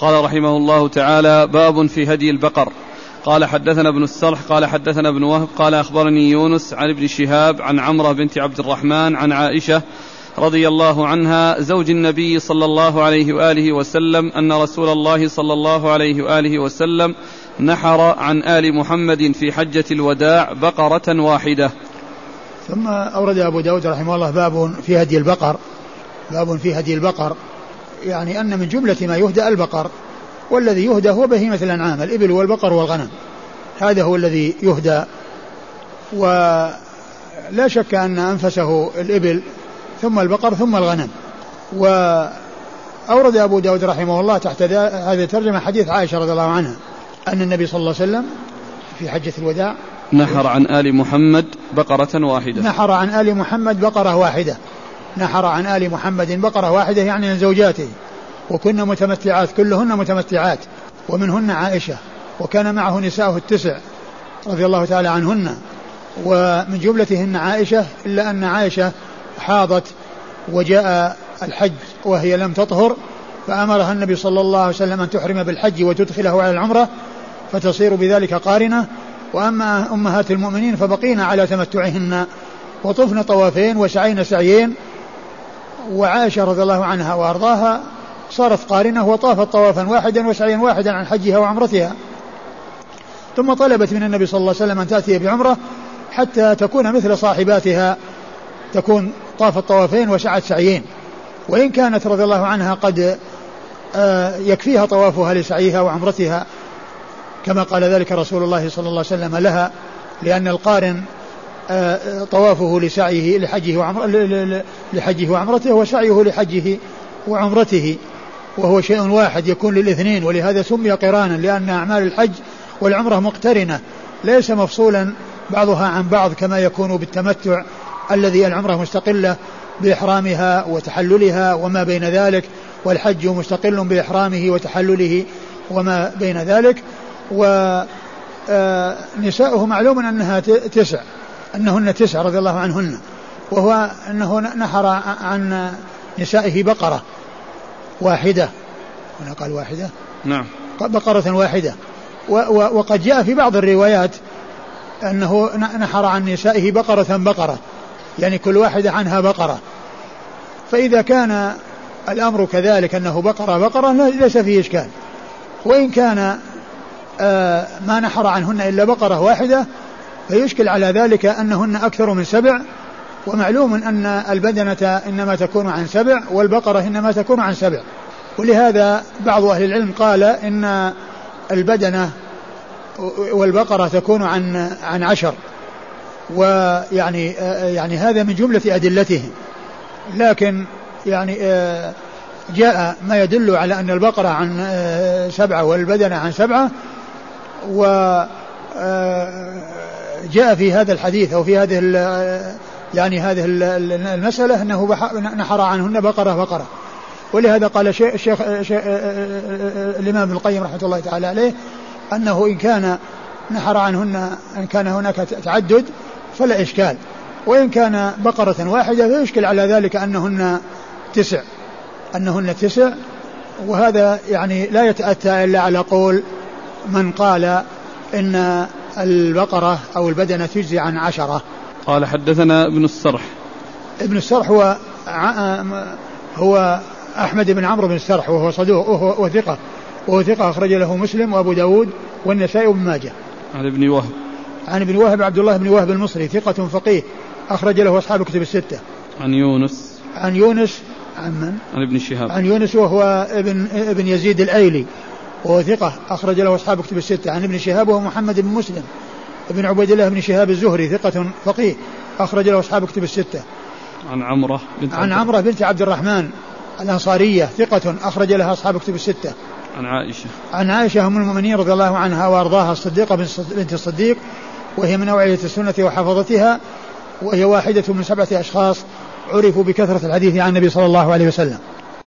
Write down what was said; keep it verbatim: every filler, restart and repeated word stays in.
قال رحمه الله تعالى: باب في هدي البقر. قال حدثنا ابن السرح قال حدثنا ابن وهب قال أخبرني يونس عن ابن شهاب عن عمرة بنت عبد الرحمن عن عائشة رضي الله عنها زوج النبي صلى الله عليه وآله وسلم أن رسول الله صلى الله عليه وآله وسلم نحر عن آل محمد في حجة الوداع بقرة واحدة. ثم أورد أبو داود رحمه الله باب في هدي البقر. باب في هدي البقر يعني أن من جملة ما يهدى البقر، والذي يهدى هو بهيمة الأنعام، الإبل والبقر والغنم، هذا هو الذي يهدى. ولا شك أن أنفسه الإبل ثم البقر ثم الغنم. وأورد أبو داود رحمه الله تحت هذه الترجمة حديث عائشة رضي الله عنها أن النبي صلى الله عليه وسلم في حجة الوداع نحر عن آل محمد بقرة واحدة. نحر عن آل محمد بقرة واحدة. نحر عن آل محمد بقرة واحدة يعني من زوجاته، وكن متمتعات، كلهن متمتعات، ومنهن عائشة، وكان معه نساءه التسع رضي الله تعالى عنهن، ومن جملتهن عائشة، إلا أن عائشة حاضت وجاء الحج وهي لم تطهر، فأمرها النبي صلى الله عليه وسلم أن تحرم بالحج وتدخله على العمرة فتصير بذلك قارنة. وأما أمهات المؤمنين فبقين على تمتعهن وطفن طوافين وسعين سعيين، وعائشة رضي الله عنها وأرضاها صارت قارنة وطافت طوافا واحدا وسعيا واحدا عن حجها وعمرتها، ثم طلبت من النبي صلى الله عليه وسلم أن تأتي بعمرة حتى تكون مثل صاحباتها، تكون طافت طوافين وسعت سعيين. وإن كانت رضي الله عنها قد يكفيها طوافها لسعيها وعمرتها كما قال ذلك رسول الله صلى الله عليه وسلم لها، لأن القارن طوافه لسعيه لحجه وعمر لحجه وعمرته وسعيه لحجه وعمرته، وهو شيء واحد يكون للاثنين، ولهذا سمي قرانا، لأن أعمال الحج والعمرة مقترنة ليس مفصولا بعضها عن بعض كما يكون بالتمتع الذي العمرة مستقلة بإحرامها وتحللها وما بين ذلك، والحج مستقل بإحرامه وتحلله وما بين ذلك. ونساؤه معلوم أنها تسع أنهن تسع رضي الله عنهن، وهو أنه نحر عن نسائه بقرة واحدة، هنا قال واحدة، نعم بقرة واحدة. وقد جاء في بعض الروايات أنه نحر عن نسائه بقرة بقرة، يعني كل واحدة عنها بقرة. فإذا كان الأمر كذلك أنه بقرة بقرة ليس فيه إشكال. وإن كان آه ما نحر عنهن إلا بقرة واحدة فيشكل على ذلك أنهن أكثر من سبع، ومعلوم أن البدنة إنما تكون عن سبع والبقرة إنما تكون عن سبع. ولهذا بعض أهل العلم قال إن البدنة والبقرة تكون عن عن عشر، ويعني يعني هذا من جملة أدلتهم. لكن يعني جاء ما يدل على أن البقرة عن سبعة والبدنة عن سبعة، وجاء في هذا الحديث أو في هذه يعني هذه المسألة أنه نحر عنهن بقرة بقرة. ولهذا قال الشيخ الإمام ابن القيم رحمة الله تعالى عليه أنه إن كان نحر عنهن إن كان هناك تعدد فلا إشكال، وإن كان بقرة واحدة فيشكل على ذلك أنهن تسع أنهن تسع وهذا يعني لا يتأتى إلا على قول من قال إن البقرة أو البدنة تجزي عن عشرة. قال حدثنا ابن السرح. ابن السرح هو هو أحمد بن عمرو بن السرح، وهو صدوق وهو ثقة وهو ثقة أخرج له مسلم وأبو داود والنسائي وابن ماجه. عن ابن وهب. عن ابن وهب عبد الله بن وهب المصري ثقة فقيه أخرج له أصحاب كتب الستة. عن يونس. عن يونس عن من؟ عن ابن شهاب. عن يونس وهو ابن ابن يزيد الأيلي وهو ثقة أخرج له أصحاب كتب الستة. عن ابن شهاب وهو محمد بن مسلم ابن عبيد الله بن شهاب الزهري ثقة فقيه أخرج له أصحاب كتب الستة. عن عمرة بنت عن عمرة بنت عبد الرحمن الأنصارية ثقة أخرج لها أصحاب كتب الستة. عن عائشة. عن عائشة أم المؤمنين رضي الله عنها وأرضاها الصديقة بنت الصديق، وهي من أوعية السنة وحفظتها، وهي واحدة من سبعة أشخاص عرفوا بكثرة الحديث عن النبي صلى الله عليه وسلم.